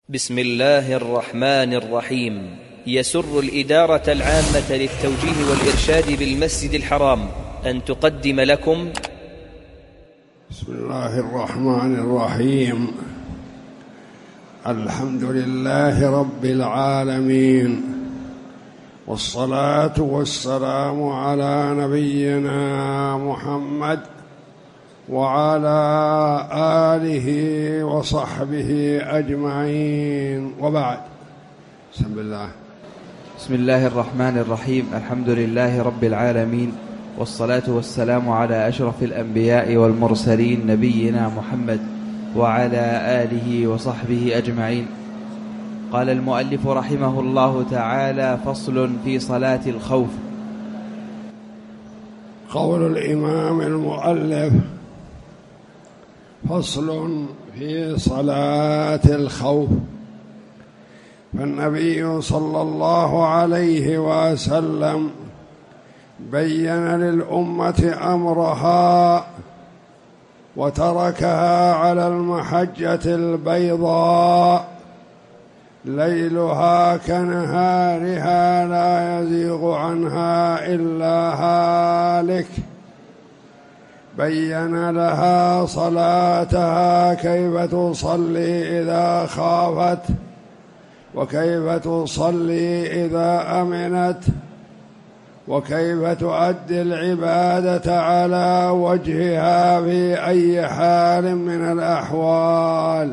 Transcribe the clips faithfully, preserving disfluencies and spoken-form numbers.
بسم الله الرحمن الرحيم. يسر الإدارة العامة للتوجيه والإرشاد بالمسجد الحرام أن تقدم لكم بسم الله الرحمن الرحيم. الحمد لله رب العالمين، والصلاة والسلام على نبينا محمد وعلى آله وصحبه أجمعين، وبعد. بسم الله. بسم الله الرحمن الرحيم. الحمد لله رب العالمين، والصلاة والسلام على أشرف الأنبياء والمرسلين نبينا محمد وعلى آله وصحبه أجمعين. قال المؤلف رحمه الله تعالى: فصل في صلاة الخوف. قول الإمام المؤلف: فصل في صلاة الخوف. فالنبي صلى الله عليه وسلم بين للأمة أمرها وتركها على المحجة البيضاء ليلها كنهارها لا يزيغ عنها إلا هالك. بين لها صلاتها، كيف تصلي إذا خافت، وكيف تصلي إذا أمنت، وكيف تؤدي العبادة على وجهها في أي حال من الأحوال.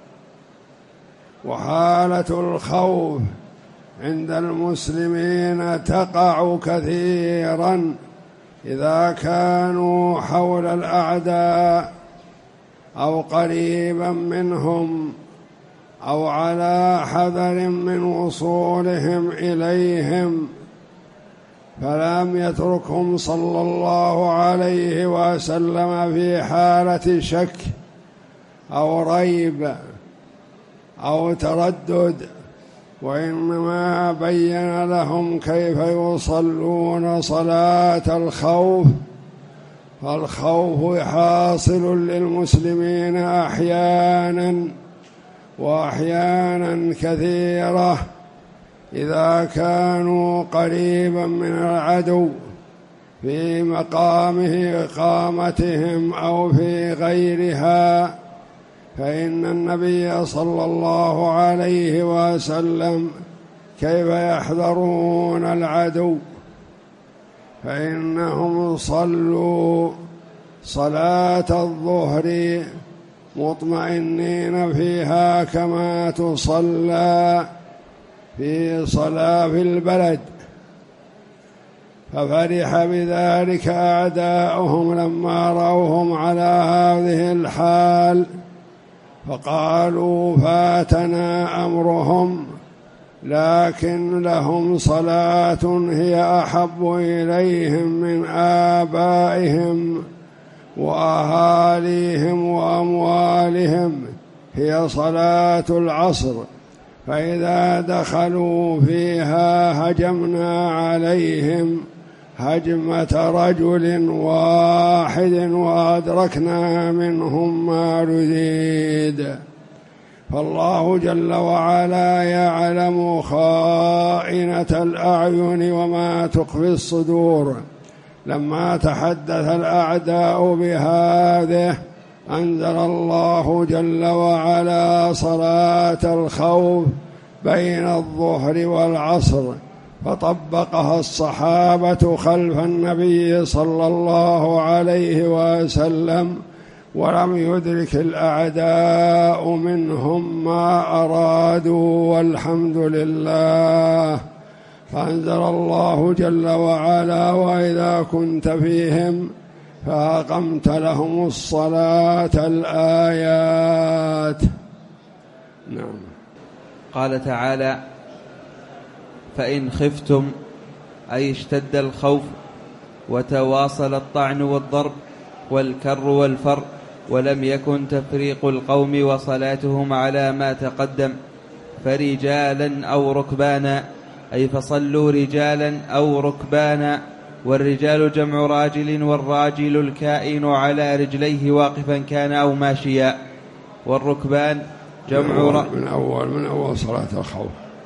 وحالة الخوف عند المسلمين تقع كثيراً إذا كانوا حول الأعداء أو قريبا منهم أو على حذر من وصولهم إليهم، فلم يتركهم صلى الله عليه وسلم في حالة شك أو ريب أو تردد، وإنما بين لهم كيف يصلون صلاة الخوف. فالخوف حاصل للمسلمين أحيانا وأحيانا كثيرة إذا كانوا قريبا من العدو في مقامه إقامتهم أو في غيرها، فإن النبي صلى الله عليه وسلم كيف يحذرون العدو، فإنهم صلوا صلاة الظهر مطمئنين فيها كما تصلى في صلاة في البلد. ففرح بذلك أعداؤهم لما رأوهم على هذه الحال، فقالوا: فاتنا أمرهم، لكن لهم صلاة هي أحب إليهم من آبائهم وأهاليهم وأموالهم، هي صلاة العصر، فإذا دخلوا فيها هجمنا عليهم هجمة رجل واحد وأدركنا منهم ما نريد. فالله جل وعلا يعلم خائنة الأعين وما تخفي الصدور. لما تحدث الأعداء بهذه أنزل الله جل وعلا صلاة الخوف بين الظهر والعصر، فطبقها الصحابة خلف النبي صلى الله عليه وسلم، ولم يدرك الأعداء منهم ما أرادوا، والحمد لله. فأنزل الله جل وعلا: وإذا كنت فيهم فأقمت لهم الصلاة. الآيات. نعم. قال تعالى: فإن خفتم، أي اشتد الخوف وتواصل الطعن والضرب والكر والفر، ولم يكن تفريق القوم وصلاتهم على ما تقدم، فرجالا أو ركبانا، أي فصلوا رجالا أو ركبانا. والرجال جمع راجل، والراجل الكائن على رجليه واقفا كان أو ماشيا. والركبان جمع من ر... من أول من أول صلاة الخوف.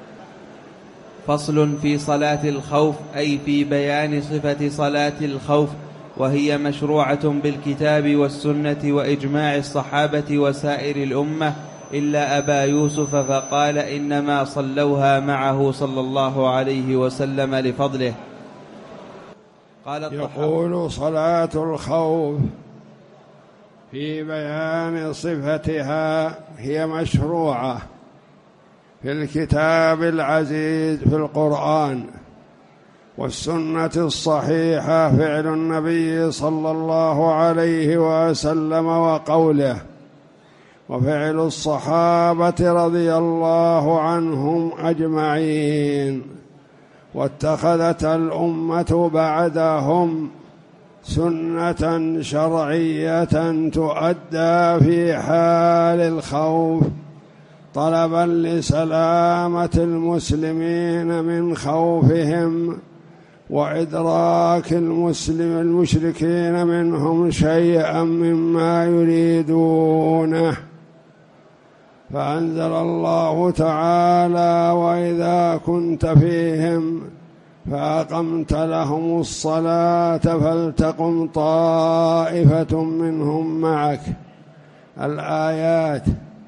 فصل في صلاة الخوف، أي في بيان صفة صلاة الخوف، وهي مشروعة بالكتاب والسنة وإجماع الصحابة وسائر الأمة إلا أبا يوسف فقال إنما صلوها معه صلى الله عليه وسلم لفضله. قال يقول صلاة الخوف في بيان صفتها هي مشروعة في الكتاب العزيز في القرآن والسنة الصحيحة، فعل النبي صلى الله عليه وسلم وقوله وفعل الصحابة رضي الله عنهم أجمعين. واتخذت الأمة بعدهم سنة شرعية تؤدى في حال الخوف طلبا لسلامة المسلمين من خوفهم وإدراك المسلم المشركين منهم شيئا مما يريدونه. فأنزل الله تعالى وإذا كنت فيهم فأقمت لهم الصلاة فلتقم طائفة منهم معك. الآيات.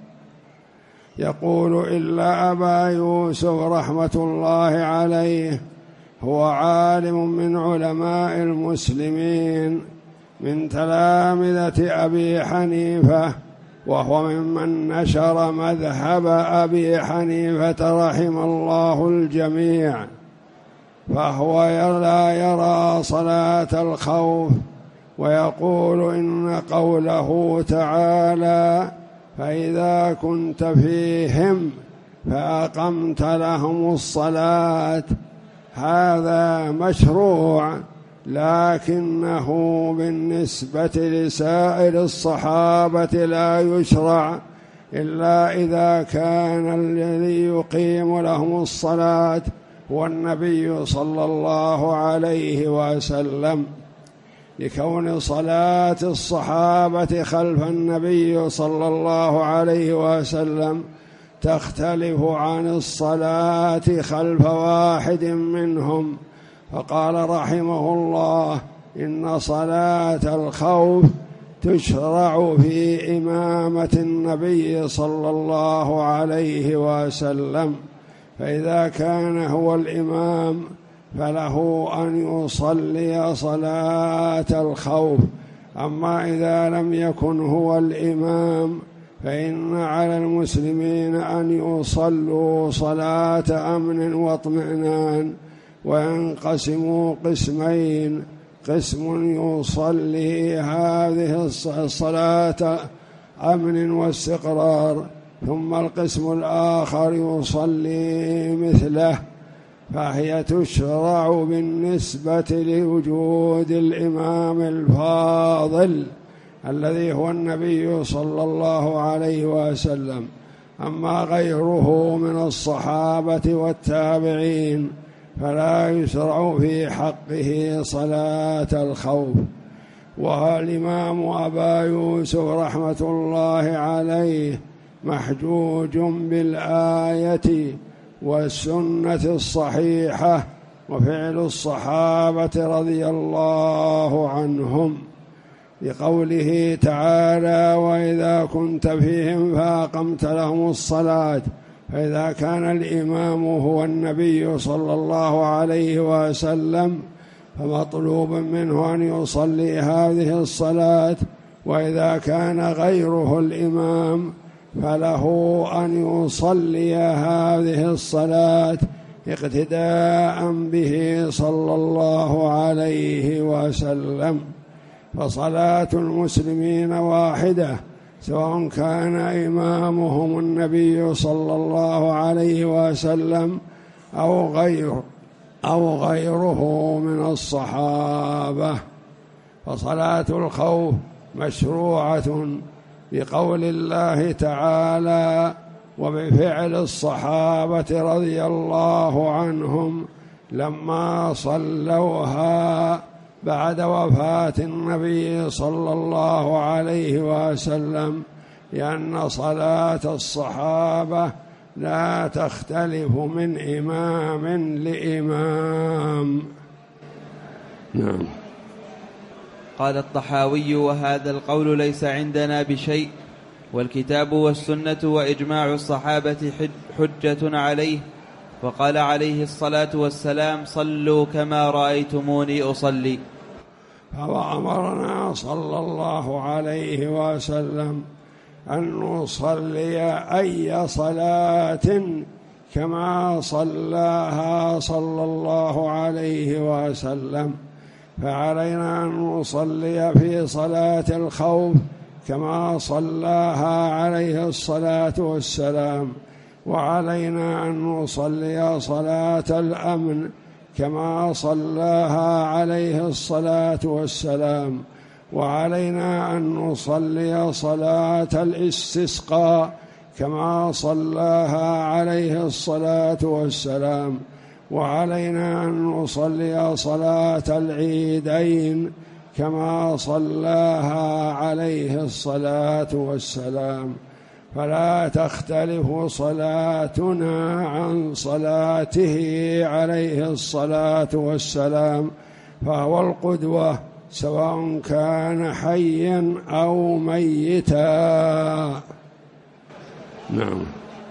يقول إلا أبا يوسف رحمة الله عليه هو عالم من علماء المسلمين من تلامذة أبي حنيفة، وهو ممن نشر مذهب أبي حنيفة رحم الله الجميع، فهو لا يرى صلاة الخوف، ويقول إن قوله تعالى فإذا كنت فيهم فأقمت لهم الصلاة هذا مشروع، لكنه بالنسبة لسائر الصحابة لا يشرع إلا إذا كان الذي يقيم لهم الصلاة هو النبي صلى الله عليه وسلم، لكون صلاة الصحابة خلف النبي صلى الله عليه وسلم تختلف عن الصلاة خلف واحد منهم. فقال رحمه الله إن صلاة الخوف تشرع في إمامة النبي صلى الله عليه وسلم، فإذا كان هو الإمام فله أن يصلي صلاة الخوف. أما إذا لم يكن هو الإمام فإن على المسلمين أن يصلوا صلاة أمن واطمئنان، وينقسموا قسمين: قسم يصلي هذه الصلاة أمن واستقرار، ثم القسم الآخر يصلي مثله. فهي تشرع بالنسبة لوجود الإمام الفاضل الذي هو النبي صلى الله عليه وسلم. أما غيره من الصحابة والتابعين فلا يشرع في حقه صلاة الخوف. والإمام أبا يوسف رحمة الله عليه محجوج بالآية والسنة الصحيحة وفعل الصحابة رضي الله عنهم، لقوله تعالى وإذا كنت فيهم فأقمت لهم الصلاة. فإذا كان الإمام هو النبي صلى الله عليه وسلم فمطلوب منه أن يصلي هذه الصلاة، وإذا كان غيره الإمام فله أن يصلي هذه الصلاة اقتداء به صلى الله عليه وسلم. فصلاة المسلمين واحدة سواء كان إمامهم النبي صلى الله عليه وسلم أو غيره أو غيره من الصحابة. فصلاة الخوف مشروعة بقول الله تعالى وبفعل الصحابة رضي الله عنهم لما صلوها بعد وفاة النبي صلى الله عليه وسلم لأن صلاة الصحابة لا تختلف من إمام لإمام. نعم. قال الطحاوي: وهذا القول ليس عندنا بشيء، والكتاب والسنة وإجماع الصحابة حجة عليه. وقال عليه الصلاة والسلام: صلوا كما رأيتموني أصلي. فهو أمرنا صلى الله عليه وسلم أن نصلي أي صلاة كما صلاها صلى الله عليه وسلم، فعلينا أن نصلي في صلاة الخوف كما صلاها عليه الصلاة والسلام، وعلينا أن نصلي صلاة الأمن كما صلاها عليه الصلاة والسلام، وعلينا أن نصلي صلاة الاستسقاء كما صلاها عليه الصلاة والسلام، وعلينا أن نصلي صلاة العيدين كما صلاها عليه الصلاة والسلام، فلا تختلف صلاتنا عن صلاته عليه الصلاة والسلام، فهو القدوة سواء كان حيا أو ميتا. نعم.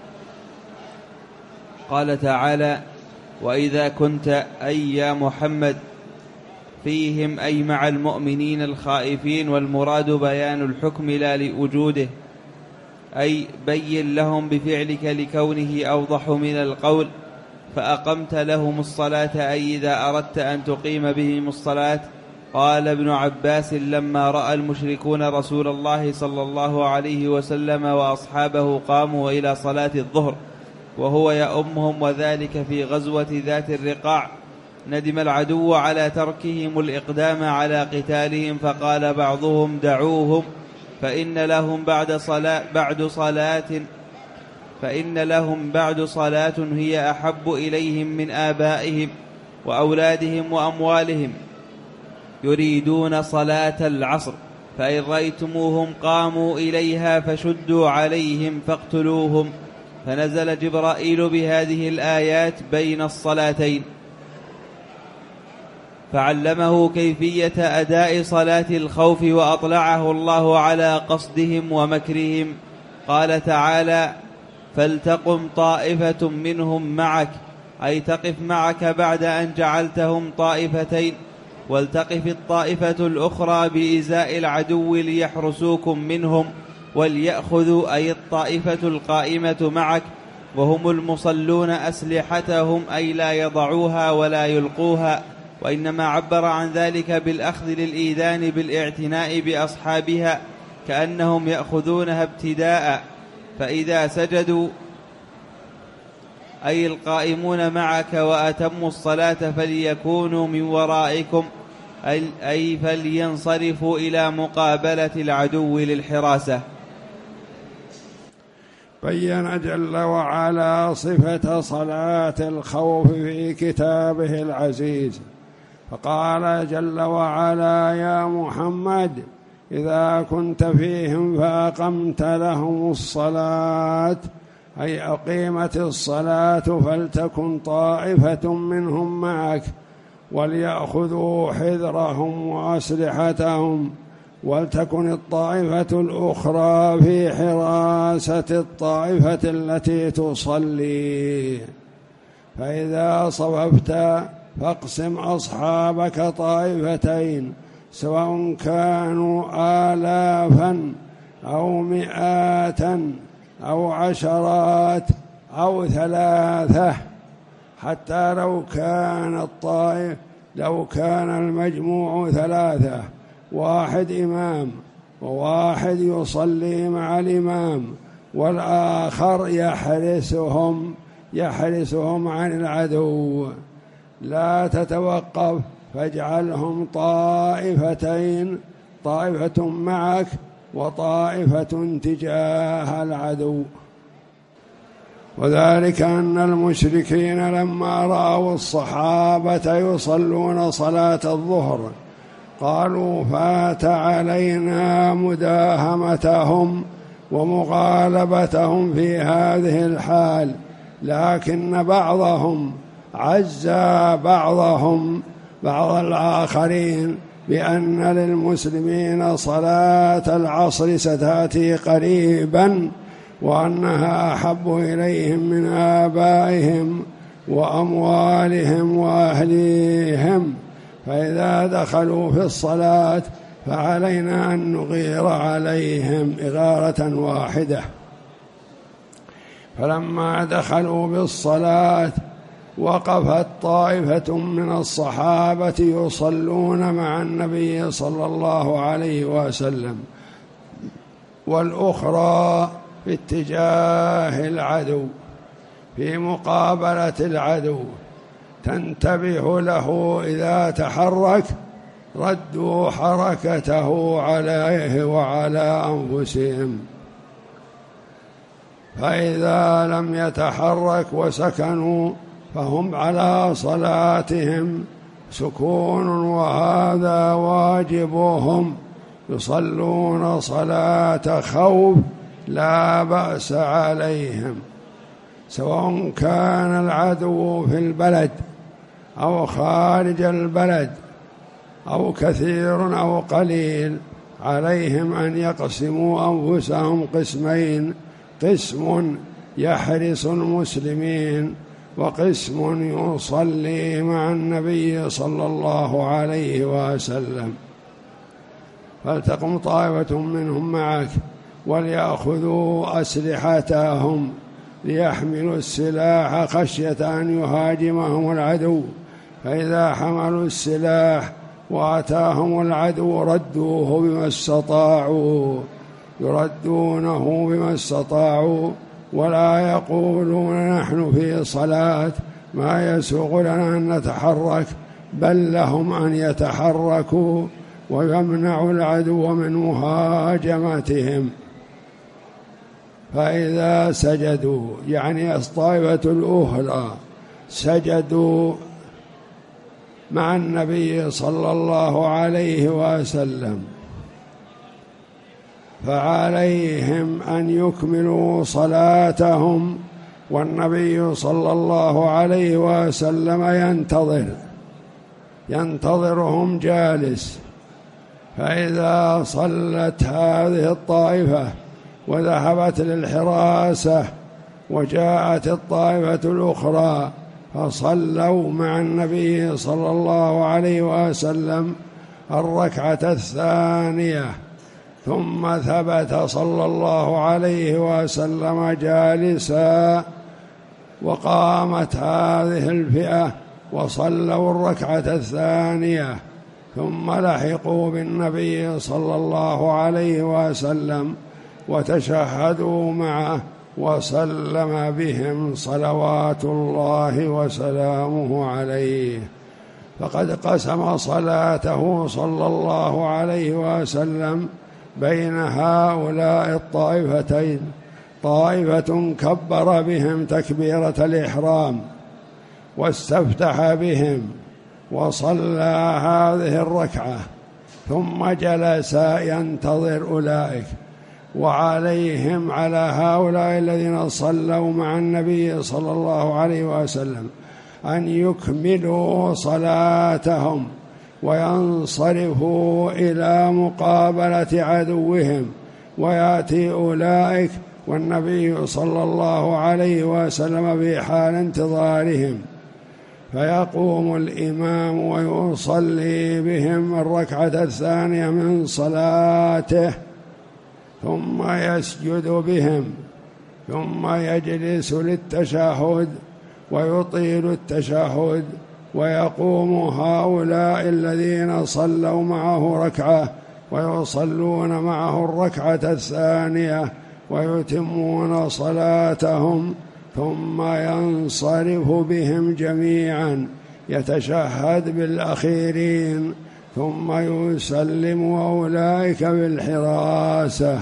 قال تعالى: وإذا كنت أي يا محمد فيهم أي مع المؤمنين الخائفين، والمراد بيان الحكم لا لوجوده، أي بين لهم بفعلك لكونه أوضح من القول، فأقمت لهم الصلاة، أي إذا أردت أن تقيم بهم الصلاة. قال ابن عباس: لما رأى المشركون رسول الله صلى الله عليه وسلم وأصحابه قاموا إلى صلاة الظهر وهو يؤمهم، وذلك في غزوة ذات الرقاع، ندم العدو على تركهم الإقدام على قتالهم، فقال بعضهم: دعوهم فإن لهم بعد صلاة بعد صلاة فإن لهم بعد صلاة هي أحب إليهم من آبائهم وأولادهم وأموالهم، يريدون صلاة العصر، فإن رأيتموهم قاموا إليها فشدوا عليهم فاقتلوهم. فنزل جبرائيل بهذه الآيات بين الصلاتين، فعلمه كيفية أداء صلاة الخوف، وأطلعه الله على قصدهم ومكرهم. قال تعالى: فلتقم طائفة منهم معك، أي تقف معك بعد أن جعلتهم طائفتين، ولتقف الطائفة الأخرى بإزاء العدو ليحرسوكم منهم، وليأخذوا أي الطائفة القائمة معك، وهم المصلون أسلحتهم، أي لا يضعوها ولا يلقوها، وإنما عبر عن ذلك بالأخذ للإيذان بالاعتناء بأصحابها، كأنهم يأخذونها ابتداء. فإذا سجدوا أي القائمون معك وأتموا الصلاة فليكونوا من ورائكم، أي فلينصرفوا إلى مقابلة العدو للحراسة. بين جل وعلا صفة صلاة الخوف في كتابه العزيز، فقال جل وعلا: يا محمد إذا كنت فيهم فأقمت لهم الصلاة، أي أقيمت الصلاة فلتكن طائفة منهم معك، وليأخذوا حذرهم وأسلحتهم، ولتكن الطائفة الأخرى في حراسة الطائفة التي تصلي. فإذا صففت فاقسم أصحابك طائفتين، سواء كانوا آلافا أو مئات أو عشرات أو ثلاثة، حتى لو كان الطائف لو كان المجموع ثلاثة، واحد إمام وواحد يصلي مع الإمام والآخر يحرسهم يحرسهم عن العدو، لا تتوقف، فاجعلهم طائفتين، طائفة معك وطائفة تجاه العدو. وذلك أن المشركين لما رأوا الصحابة يصلون صلاة الظهر قالوا: فات علينا مداهمتهم ومغالبتهم في هذه الحال، لكن بعضهم عزى بعضهم بعض الآخرين بأن للمسلمين صلاة العصر ستأتي قريبا وأنها أحب إليهم من آبائهم وأموالهم وأهليهم، فإذا دخلوا في الصلاة فعلينا أن نغير عليهم إغارة واحدة. فلما دخلوا بالصلاة وقفت طائفة من الصحابة يصلون مع النبي صلى الله عليه وسلم، والأخرى في اتجاه العدو في مقابلة العدو، تنتبه له إذا تحرك ردوا حركته عليه وعلى أنفسهم، فإذا لم يتحرك وسكنوا فهم على صلاتهم سكون، وهذا واجبهم، يصلون صلاة خوف لا بأس عليهم، سواء كان العدو في البلد أو خارج البلد أو كثير أو قليل، عليهم أن يقسموا أنفسهم قسمين، قسم يحرس المسلمين وقسم يصلي مع النبي صلى الله عليه وسلم. فلتقم طائفة منهم معك وليأخذوا أسلحتهم ليحملوا السلاح خشية أن يهاجمهم العدو، فإذا حملوا السلاح وأتاهم العدو ردوه بما استطاعوا، يردونه بما استطاعوا، ولا يقولون نحن في صلاة ما يسوغ لنا أن نتحرك، بل لهم أن يتحركوا ويمنعوا العدو من مهاجمتهم. فإذا سجدوا، يعني الطائفة الأخرى سجدوا مع النبي صلى الله عليه وسلم، فعليهم أن يكملوا صلاتهم، والنبي صلى الله عليه وسلم ينتظر ينتظرهم جالس. فإذا صلت هذه الطائفة وذهبت للحراسة وجاءت الطائفة الأخرى فصلوا مع النبي صلى الله عليه وسلم الركعة الثانية، ثم ثبت صلى الله عليه وسلم جالسا، وقامت هذه الفئة وصلوا الركعة الثانية، ثم لحقوا بالنبي صلى الله عليه وسلم وتشهدوا معه وسلم بهم صلوات الله وسلامه عليه. فقد قسم صلاته صلى الله عليه وسلم بين هؤلاء الطائفتين، طائفة كبر بهم تكبيرة الإحرام واستفتح بهم وصلى هذه الركعة، ثم جلس ينتظر أولئك، وعليهم على هؤلاء الذين صلوا مع النبي صلى الله عليه وسلم أن يكملوا صلاتهم وينصرفوا إلى مقابلة عدوهم، ويأتي أولئك والنبي صلى الله عليه وسلم في حال انتظارهم، فيقوم الإمام ويصلي بهم الركعة الثانية من صلاته، ثم يسجد بهم، ثم يجلس للتشهد ويطيل التشهد، ويقوم هؤلاء الذين صلوا معه ركعة ويصلون معه الركعة الثانية ويتمون صلاتهم، ثم ينصرف بهم جميعا يتشهد بالأخيرين، ثم يسلم أولئك بالحراسة.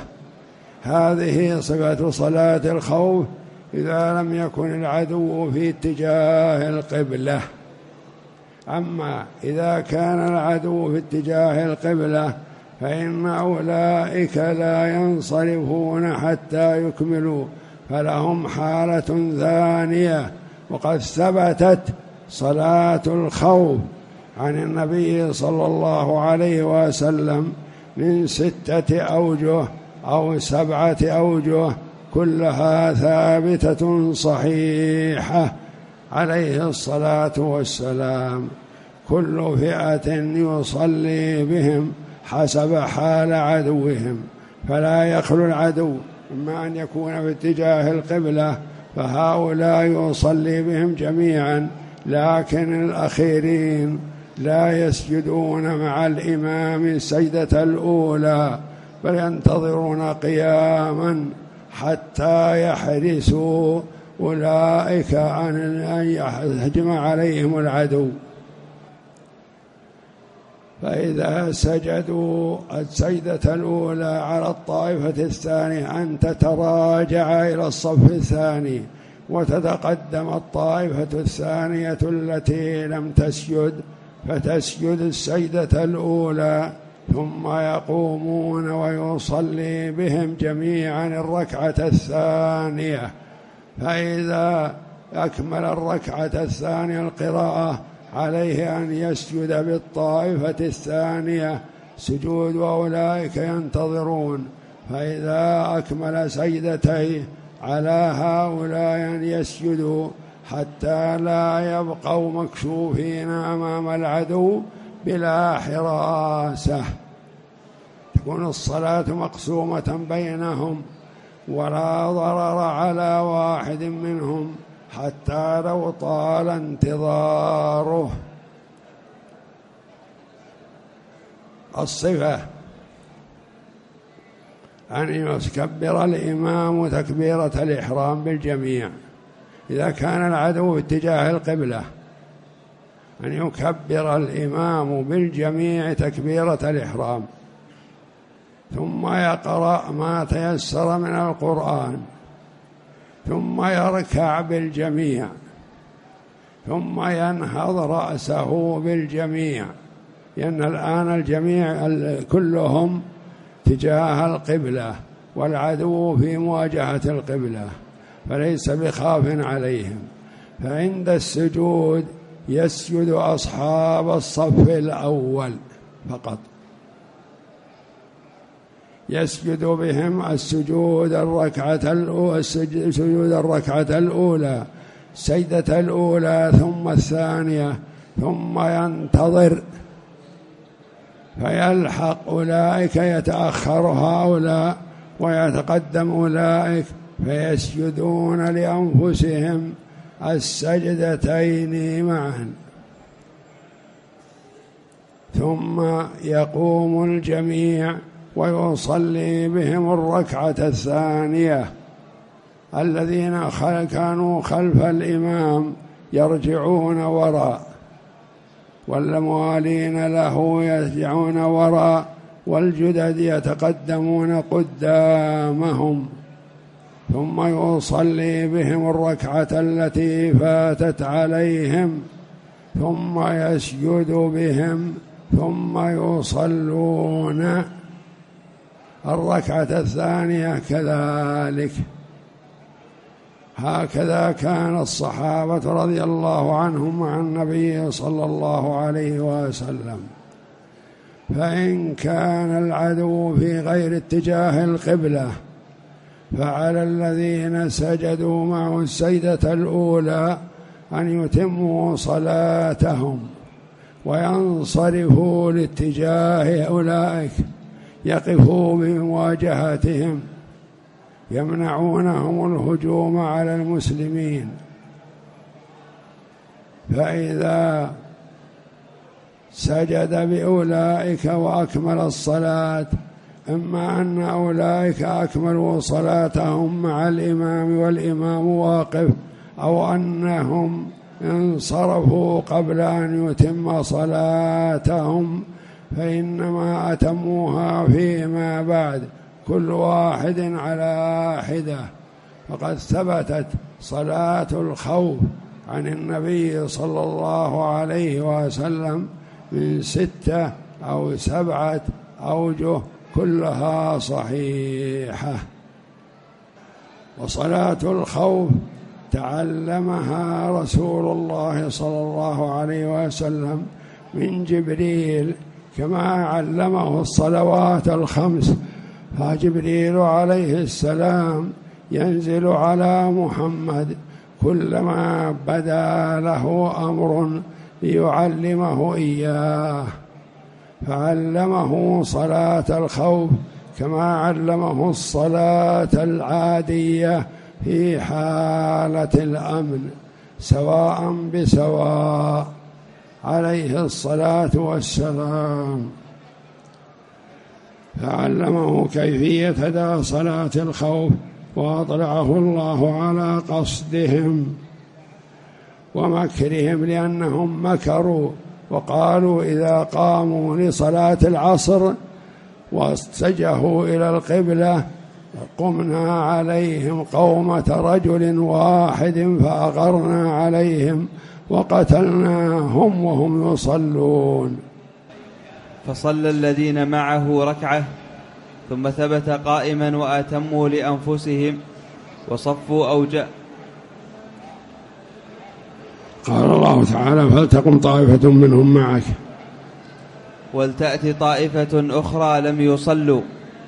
هذه صفة صلاة الخوف إذا لم يكن العدو في اتجاه القبلة. أما إذا كان العدو في اتجاه القبلة فإن أولئك لا ينصرفون حتى يكملوا، فلهم حالة ثانية. وقد ثبتت صلاة الخوف عن النبي صلى الله عليه وسلم من ستة أوجه أو سبعة أوجه، كلها ثابتة صحيحة عليه الصلاة والسلام. كل فئة يصلي بهم حسب حال عدوهم، فلا يخلو العدو إما أن يكون في اتجاه القبلة فهؤلاء يصلي بهم جميعا، لكن الأخيرين لا يسجدون مع الإمام السجدة الأولى، بل ينتظرون قياما حتى يحرسوا أولئك عن أن يهجم عليهم العدو. فإذا سجدوا السجدة الأولى على الطائفة الثانية أن تتراجع إلى الصف الثاني وتتقدم الطائفة الثانية التي لم تسجد فتسجد السجدة الأولى، ثم يقومون ويصلي بهم جميعا الركعة الثانية. فإذا أكمل الركعة الثانية القراءة عليه أن يسجد بالطائفة الثانية سجود، وأولئك ينتظرون. فإذا أكمل سجدتيه على هؤلاء أن يسجدوا حتى لا يبقوا مكشوفين أمام العدو بلا حراسة. تكون الصلاة مقسومة بينهم ولا ضرر على واحد منهم حتى لو طال انتظاره. الصفة أن يكبر الإمام تكبيرة الإحرام بالجميع إذا كان العدو في اتجاه القبلة، أن يكبر الإمام بالجميع تكبيرة الإحرام، ثم يقرأ ما تيسر من القرآن، ثم يركع بالجميع، ثم ينهض رأسه بالجميع، لأن الآن الجميع كلهم تجاه القبلة والعدو في مواجهة القبلة، فليس بخاف عليهم. فعند السجود يسجد أصحاب الصف الأول فقط، يسجد بهم السجود الركعة الأولى سجود الركعة الأولى السجدة الأولى ثم الثانية، ثم ينتظر فيلحق أولئك، يتأخر هؤلاء ويتقدم أولئك، فيسجدون لأنفسهم السجدتين معا، ثم يقوم الجميع ويصلي بهم الركعة الثانية. الذين كانوا خلف الإمام يرجعون وراء، والموالين له يرجعون وراء، والجدد يتقدمون قدامهم، ثم يصلي بهم الركعة التي فاتت عليهم، ثم يسجد بهم، ثم يصلون الركعة الثانية كذلك. هكذا كان الصحابة رضي الله عنهم مع النبي صلى الله عليه وسلم. فإن كان العدو في غير اتجاه القبلة فعلى الذين سجدوا معه السجدة الأولى أن يتموا صلاتهم وينصرفوا لاتجاه أولئك، يقفوا بمواجهتهم، يمنعونهم الهجوم على المسلمين. فإذا سجد بأولئك وأكمل الصلاة، إما أن أولئك أكملوا صلاتهم مع الإمام والإمام واقف، أو أنهم انصرفوا قبل أن يتم صلاتهم، فإنما أتموها فيما بعد كل واحد على حدة. فقد ثبتت صلاة الخوف عن النبي صلى الله عليه وسلم من ستة أو سبعة أوجه كلها صحيحة. وصلاة الخوف تعلمها رسول الله صلى الله عليه وسلم من جبريل كما علمه الصلوات الخمس، فجبريل عليه السلام ينزل على محمد كلما بدا له أمر ليعلمه إياه، فعلمه صلاة الخوف كما علمه الصلاة العادية في حالة الأمن سواء بسواء عليه الصلاة والسلام. فعلمه كيفية أداء صلاة الخوف، وأطلعه الله على قصدهم ومكرهم، لأنهم مكروا وقالوا إذا قاموا لصلاة العصر واتجهوا إلى القبلة قمنا عليهم قومة رجل واحد فأغرنا عليهم وقتلناهم وهم يصلون. فصلى الذين معه ركعة ثم ثبت قائما وأتموا لأنفسهم وصفوا أوجاء. قال الله تعالى فلتقم طائفة منهم معك ولتأتي طائفة أخرى لم يصلوا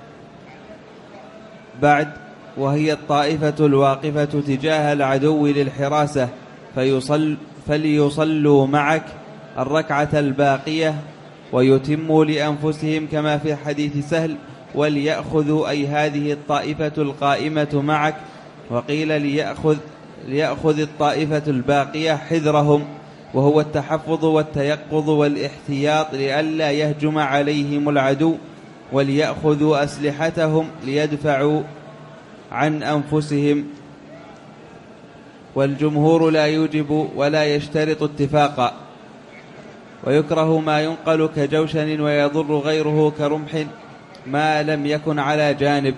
بعد، وهي الطائفة الواقفة تجاه العدو للحراسة، فيصل فليصلوا معك الركعة الباقية ويتموا لأنفسهم كما في حديث سهل، وليأخذوا أي هذه الطائفة القائمة معك. وقيل ليأخذ, ليأخذ الطائفة الباقية حذرهم، وهو التحفظ والتيقظ والاحتياط لئلا يهجم عليهم العدو، وليأخذوا أسلحتهم ليدفعوا عن أنفسهم. والجمهور لا يوجب ولا يشترط اتفاقا، ويكره ما ينقل كجوشن ويضر غيره كرمح ما لم يكن على جانب.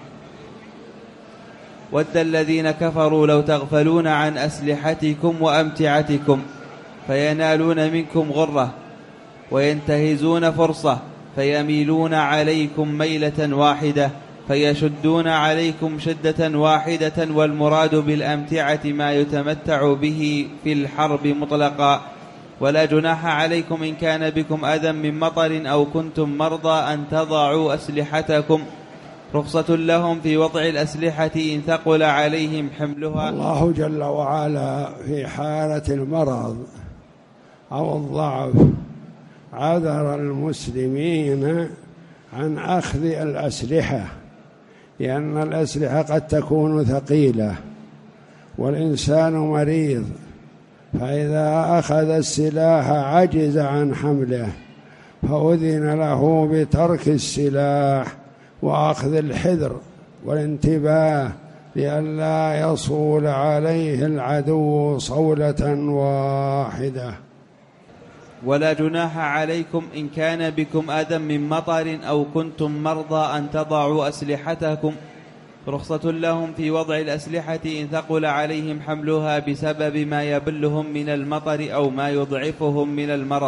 ود الذين كفروا لو تغفلون عن أسلحتكم وأمتعتكم فينالون منكم غرة وينتهزون فرصة فيميلون عليكم ميلة واحدة فيشدون عليكم شدة واحدة. والمراد بالأمتعة ما يتمتع به في الحرب مطلقا. ولا جناح عليكم إن كان بكم أذى من مطر أو كنتم مرضى أن تضعوا أسلحتكم، رخصة لهم في وضع الأسلحة إن ثقل عليهم حملها. الله جل وعلا في حالة المرض أو الضعف عذر المسلمين عن أخذ الأسلحة، لأن الأسلحة قد تكون ثقيلة والإنسان مريض، فإذا أخذ السلاح عجز عن حمله، فأذن له بترك السلاح وأخذ الحذر والانتباه لئلا يصول عليه العدو صولة واحدة. ولا جناح عليكم إن كان بكم أذى من مطر أو كنتم مرضى أن تضعوا أسلحتكم، رخصة لهم في وضع الأسلحة إن ثقل عليهم حملها بسبب ما يبلهم من المطر أو ما يضعفهم من المرض.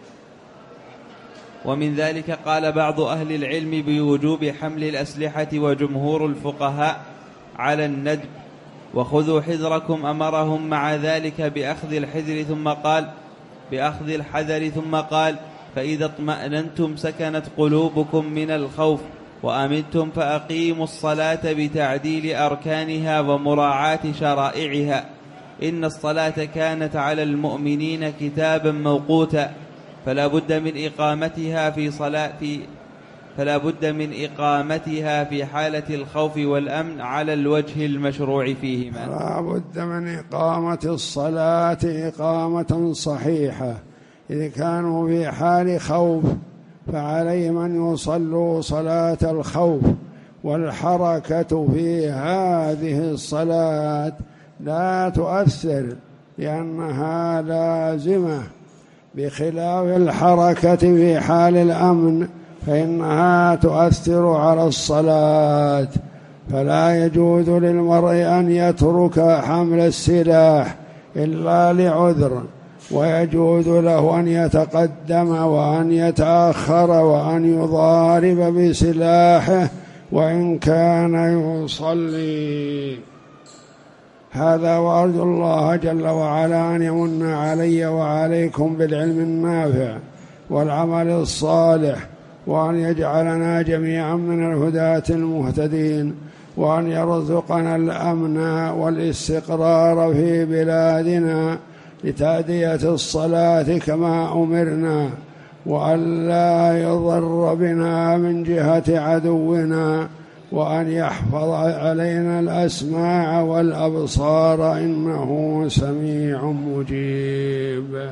ومن ذلك قال بعض أهل العلم بوجوب حمل الأسلحة وجمهور الفقهاء على الندب. وخذوا حذركم أمرهم مع ذلك بأخذ الحذر ثم قال بأخذ الحذر ثم قال فإذا اطمأننتم سكنت قلوبكم من الخوف وأمنتم فأقيموا الصلاة بتعديل أركانها ومراعاة شرائعها، إن الصلاة كانت على المؤمنين كتابا موقوتا، فلا بد من إقامتها في صلاة في فلا بد من إقامتها في حالة الخوف والأمن على الوجه المشروع فيهما. لا بد من إقامة الصلاة إقامة صحيحة. إذا كانوا في حال خوف فعليهم أن يصلوا صلاة الخوف، والحركة في هذه الصلاة لا تؤثر لأنها لازمة، بخلاف الحركة في حال الأمن فإنها تؤثر على الصلاة. فلا يجوز للمرء أن يترك حمل السلاح إلا لعذر، ويجوز له أن يتقدم وأن يتأخر وأن يضارب بسلاحه وإن كان يصلي. هذا وأرجو الله جل وعلا أن يمن علي وعليكم بالعلم النافع والعمل الصالح، وأن يجعلنا جميعا من الهداة المهتدين، وأن يرزقنا الأمن والاستقرار في بلادنا لتأدية الصلاة كما أمرنا، وأن لا يضر بنا من جهة عدونا، وأن يحفظ علينا الأسماع والأبصار إنه سميع مجيب.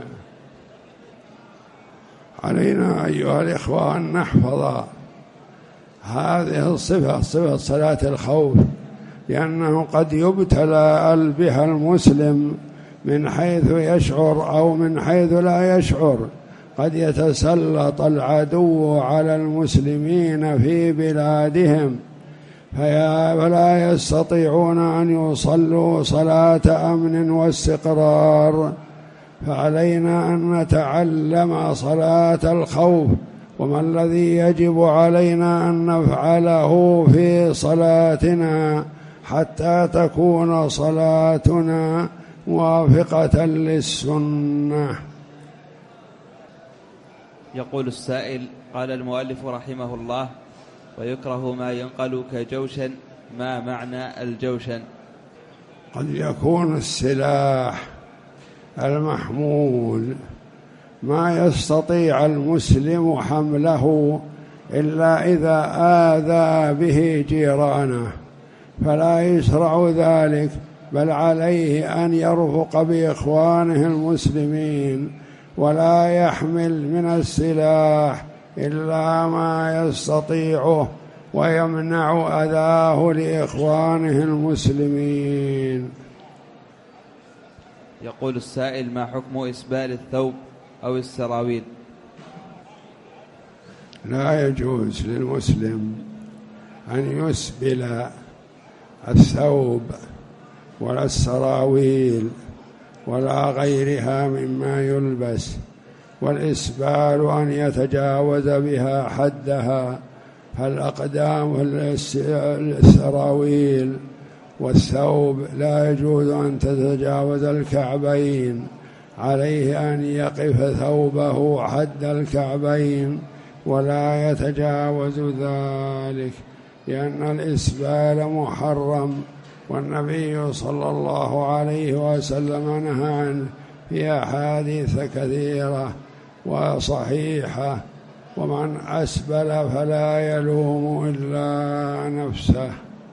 علينا أيها الإخوة أن نحفظ هذه الصفة، صفة صلاة الخوف، لأنه قد يبتلى بها المسلم من حيث يشعر أو من حيث لا يشعر. قد يتسلط العدو على المسلمين في بلادهم فلا يستطيعون أن يصلوا صلاة أمن واستقرار، فعلينا أن نتعلم صلاة الخوف وما الذي يجب علينا أن نفعله في صلاتنا حتى تكون صلاتنا موافقة للسنة. يقول السائل: قال المؤلف رحمه الله: ويكره ما ينقل كجوشن، ما معنى الجوشن؟ قد يكون السلاح المحمول ما يستطيع المسلم حمله إلا إذا آذى به جيرانه، فلا يشرع ذلك، بل عليه أن يرفق بإخوانه المسلمين ولا يحمل من السلاح إلا ما يستطيعه ويمنع أذاه لإخوانه المسلمين. يقول السائل: ما حكم إسبال الثوب أو السراويل؟ لا يجوز للمسلم أن يسبل الثوب ولا السراويل ولا غيرها مما يلبس، والإسبال أن يتجاوز بها حدها، فالأقدام والسراويل والثوب لا يجوز أن تتجاوز الكعبين، عليه أن يقف ثوبه حد الكعبين ولا يتجاوز ذلك، لأن الإسبال محرم، والنبي صلى الله عليه وسلم نهى عنه في أحاديث كثيرة وصحيحة، ومن أسبل فلا يلوم إلا نفسه.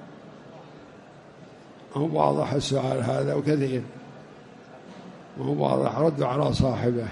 هو واضح السؤال هذا وكثير، وهو واضح، رد على صاحبه.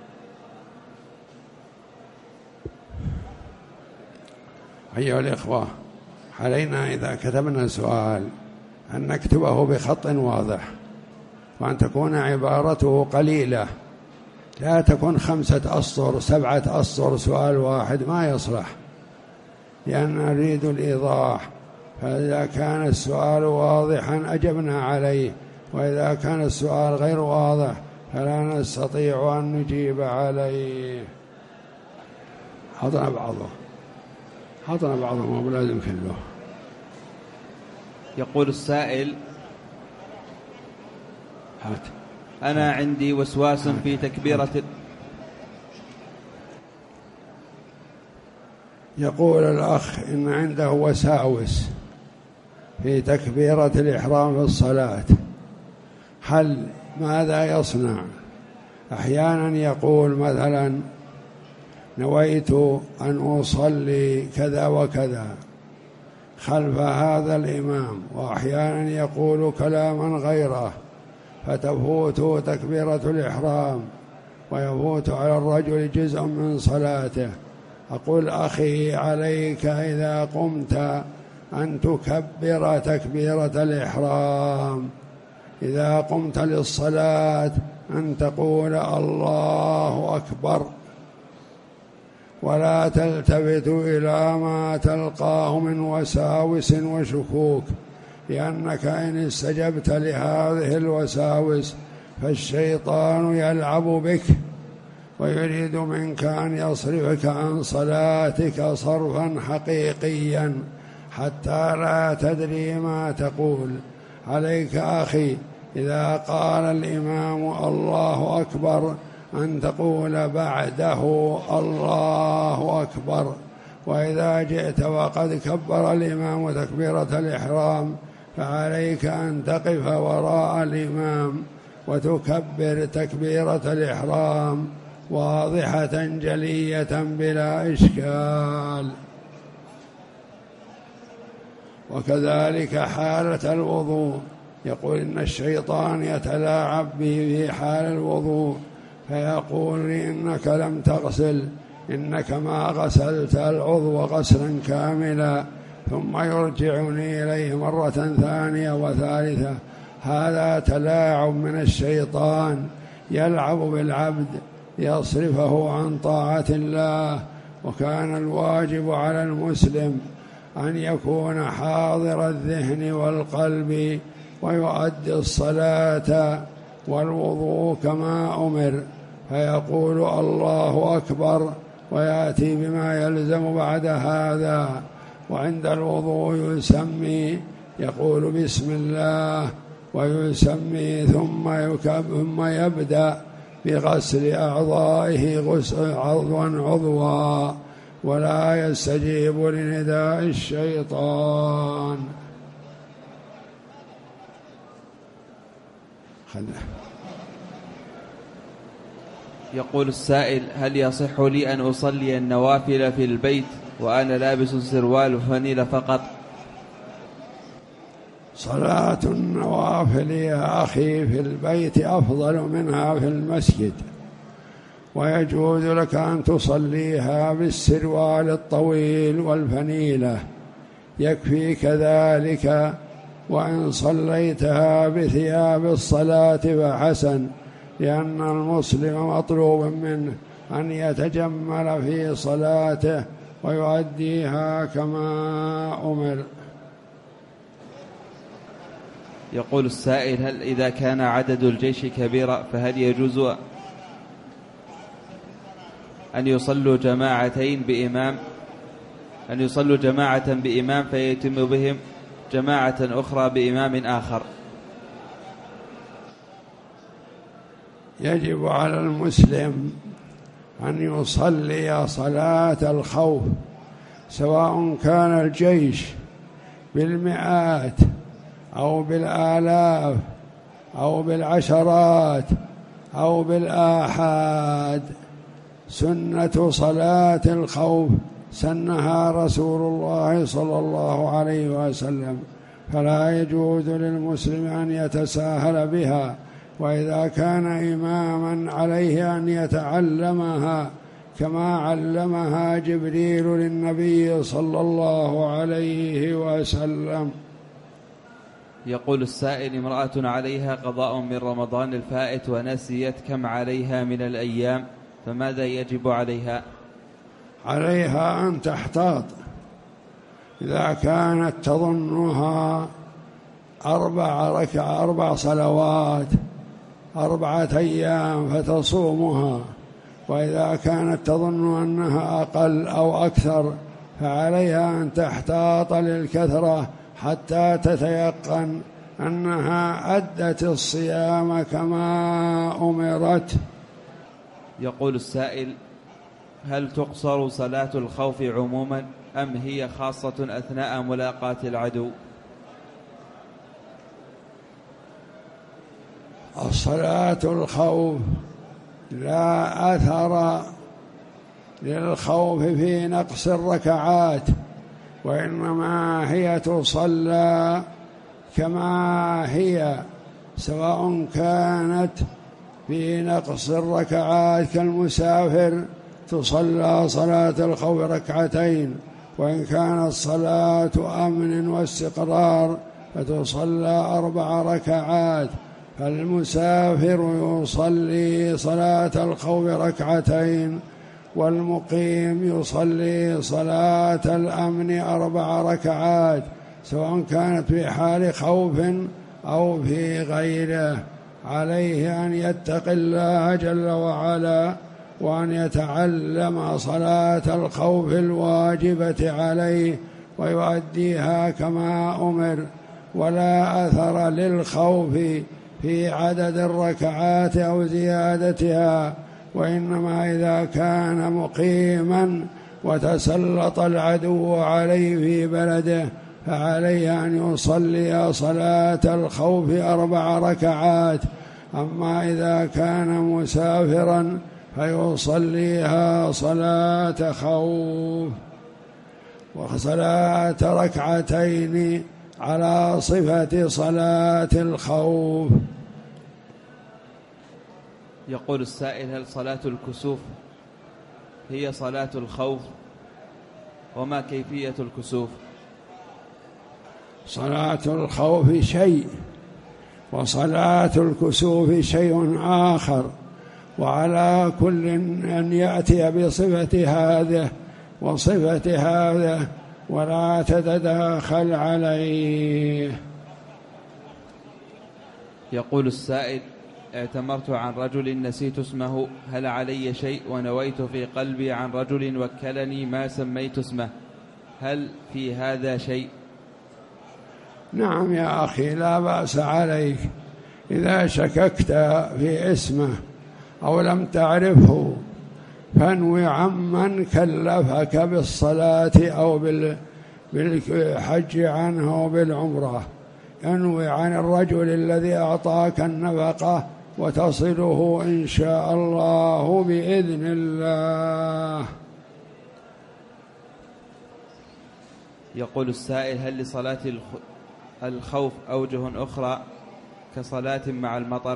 أيها الإخوة، علينا إذا كتبنا سؤال أن نكتبه بخط واضح، وأن تكون عبارته قليلة، لا تكون خمسة أسطر سبعة أسطر سؤال واحد، ما يصلح، لأن نريد الإيضاح. فإذا كان السؤال واضحا أجبنا عليه، وإذا كان السؤال غير واضح فلا نستطيع أن نجيب عليه. حضنا بعضه حضنا بعضه ما لازم كله. يقول السائل: هات. أنا عندي وسواس في تكبيرة. يقول الأخ إن عنده وساوس في تكبيرة الإحرام في الصلاة، هل ماذا يصنع؟ أحيانا يقول مثلا نويت أن أصلي كذا وكذا خلف هذا الإمام، وأحيانا يقول كلاما غيره فتفوت تكبيرة الإحرام ويفوت على الرجل جزء من صلاته. أقول أخي عليك إذا قمت أن تكبر تكبيرة الإحرام، إذا قمت للصلاة أن تقول الله أكبر، ولا تلتفت إلى ما تلقاه من وساوس وشكوك، لأنك إن استجبت لهذه الوساوس فالشيطان يلعب بك ويريد منك أن يصرفك عن صلاتك صرفا حقيقيا حتى لا تدري ما تقول. عليك أخي إذا قال الإمام الله أكبر أن تقول بعده الله أكبر، وإذا جئت وقد كبر الإمام تكبيرة الإحرام فعليك أن تقف وراء الإمام وتكبر تكبيرة الإحرام واضحة جلية بلا إشكال. وكذلك حالة الوضوء، يقول إن الشيطان يتلاعب به في حال الوضوء فيقول لي إنك لم تغسل، إنك ما غسلت العضو غسلا كاملا، ثم يرجعني إليه مرة ثانية وثالثة. هذا تلاعب من الشيطان يلعب بالعبد ليصرفه عن طاعة الله. وكان الواجب على المسلم أن يكون حاضر الذهن والقلب ويؤدي الصلاة والوضوء كما أمر، فيقول الله أكبر ويأتي بما يلزم بعد هذا. وعند الوضوء يسمي يقول بسم الله ويسمي ثم ثم يبدأ بغسل أعضائه غسل عضوا عضوا ولا يستجيب لنداء الشيطان. خله. يقول السائل: هل يصح لي أن أصلي النوافل في البيت وأنا لابس سروال وفانيلة فقط؟ صلاة النوافل يا أخي في البيت أفضل منها في المسجد، ويجوز لك أن تصليها بالسروال الطويل والفنيلة يكفي كذلك. وإن صليتها بثياب الصلاة فحسن، لأن المسلم مطلوب منه أن يتجمل في صلاته ويؤديها كما أمر. يقول السائل: هل إذا كان عدد الجيش كبيرا فهل يجوز أن يصلوا جماعتين بإمام أن يصلوا جماعة بإمام فيتم بهم جماعة أخرى بإمام آخر؟ يجب على المسلم أن يصلي صلاة الخوف سواء كان الجيش بالمئات أو بالآلاف أو بالعشرات أو بالآحاد. سنة صلاة الخوف سنها رسول الله صلى الله عليه وسلم، فلا يجوز للمسلم أن يتساهل بها. وإذا كان إماما عليه أن يتعلمها كما علمها جبريل للنبي صلى الله عليه وسلم. يقول السائل: امرأة عليها قضاء من رمضان الفائت ونسيت كم عليها من الأيام، فماذا يجب عليها؟ عليها أن تحتاط. إذا كانت تظنها أربع ركع أربع صلوات أربعة أيام فتصومها، وإذا كانت تظن أنها أقل أو أكثر فعليها أن تحتاط للكثرة حتى تتيقن أنها أدت الصيام كما أمرت. يقول السائل: هل تقصر صلاة الخوف عموما أم هي خاصة أثناء ملاقاة العدو؟ الصلاة الخوف لا أثر للخوف في نقص الركعات، وإنما هي تصلى كما هي، سواء كانت في نقص الركعات كالمسافر تصلى صلاة الخوف ركعتين، وإن كانت صلاة أمن واستقرار فتصلى أربع ركعات. فالمسافر يصلي صلاة الخوف ركعتين، والمقيم يصلي صلاة الأمن أربع ركعات، سواء كانت في حال خوف أو في غيره. عليه أن يتقي الله جل وعلا، وأن يتعلم صلاة الخوف الواجبة عليه ويؤديها كما أمر. ولا أثر للخوف في عدد الركعات أو زيادتها، وإنما إذا كان مقيما وتسلط العدو عليه في بلده فعليه أن يصلي صلاة الخوف أربع ركعات. أما إذا كان مسافرا فيصليها صلاة خوف وصلاة ركعتين على صفة صلاة الخوف. يقول السائل: هل صلاة الكسوف هي صلاة الخوف؟ وما كيفية الكسوف؟ صلاة الخوف شيء، وصلاة الكسوف شيء آخر، وعلى كل أن يأتي بصفة هذه وصفة هذا ولا تتداخل عليه. يقول السائل: اعتمرت عن رجل نسيت اسمه، هل علي شيء؟ ونويت في قلبي عن رجل وكلني ما سميت اسمه، هل في هذا شيء؟ نعم يا أخي، لا بأس عليك إذا شككت في اسمه أو لم تعرفه، فانوي عمن كلفك بالصلاة أو بالحج عنه بالعمرة، انوي عن الرجل الذي أعطاك النفقة وتصله إن شاء الله بإذن الله. يقول السائل: هل لصلاة الخوف أوجه أخرى كصلاة مع المطر؟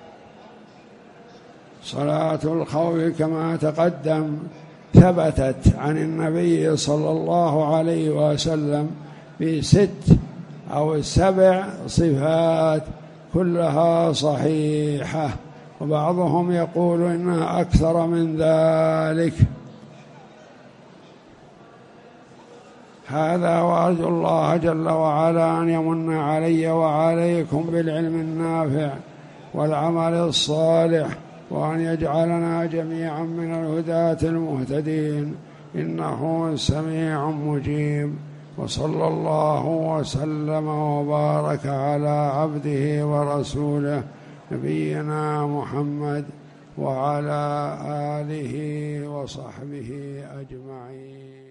صلاة الخوف كما تقدم ثبتت عن النبي صلى الله عليه وسلم بست أو سبع صفات كلها صحيحة، وبعضهم يقول إنها أكثر من ذلك. هذا وأرجو الله جل وعلا أن يمن علي وعليكم بالعلم النافع والعمل الصالح، وأن يجعلنا جميعا من الهداة المهتدين، إنه سميع مجيب. وصلى الله وسلم وبارك على عبده ورسوله نبينا محمد وعلى آله وصحبه أجمعين.